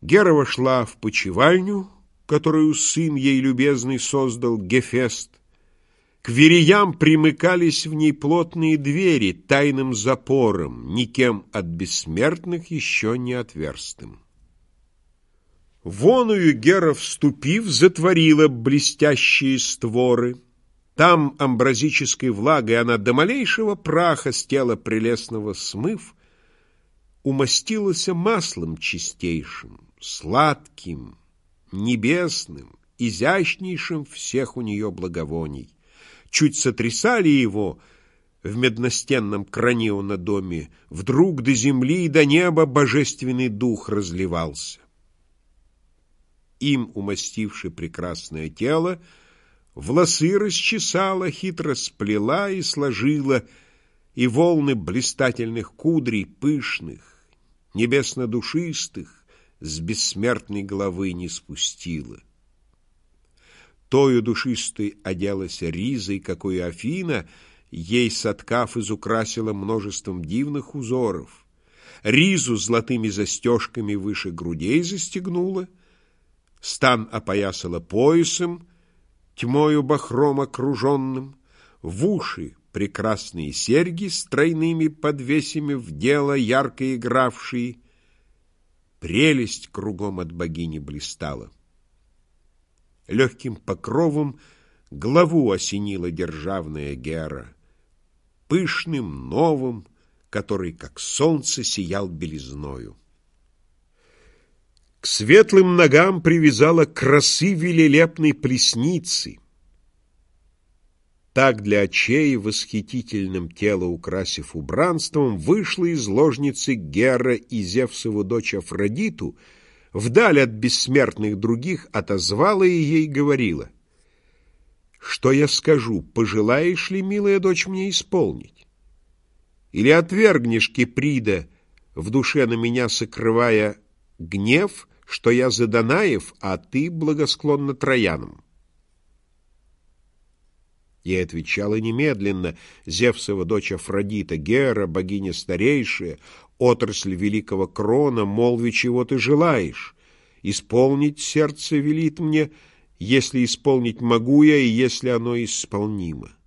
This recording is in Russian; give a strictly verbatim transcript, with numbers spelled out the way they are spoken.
Гера вошла в почивальню, которую сын ей любезный создал, Гефест. К вереям примыкались в ней плотные двери тайным запором, никем от бессмертных еще не отверстым. Воную Гера, вступив, затворила блестящие створы. Там амбразической влагой она до малейшего праха с тела прелестного смыв, умастилась маслом чистейшим, сладким, небесным, изящнейшим всех у нее благовоний. Чуть сотрясали его в медностенном кране на доме, вдруг до земли и до неба божественный дух разливался. Им умастивши прекрасное тело, волосы расчесала, хитро сплела и сложила, и волны блистательных кудрей пышных, небесно-душистых, с бессмертной головы не спустила. Тою душистой оделась ризой, какой Афина, ей соткав, изукрасила множеством дивных узоров. Ризу золотыми застежками выше грудей застегнула, стан опоясала поясом, тьмою бахром окруженным, в уши прекрасные серьги с тройными подвесями в дело ярко игравшие. Прелесть кругом от богини блистала. Легким покровом главу осенила державная Гера, пышным, новым, который, как солнце, сиял белизною. К светлым ногам привязала красы велелепной плесницы. Так для очей, восхитительным тело украсив убранством, вышла из ложницы Гера и Зевсову дочь Афродиту, вдаль от бессмертных других отозвала и ей говорила: «Что я скажу, пожелаешь ли, милая дочь, мне исполнить? Или отвергнешь, Киприда, в душе на меня сокрывая гнев, что я за Данаев, а ты благосклонна Троянам?» Ей отвечала немедленно Зевсова дочь Афродита: «Гера, богиня старейшая, отрасль великого крона, молви, чего ты желаешь. Исполнить сердце велит мне, если исполнить могу я, и если оно исполнимо».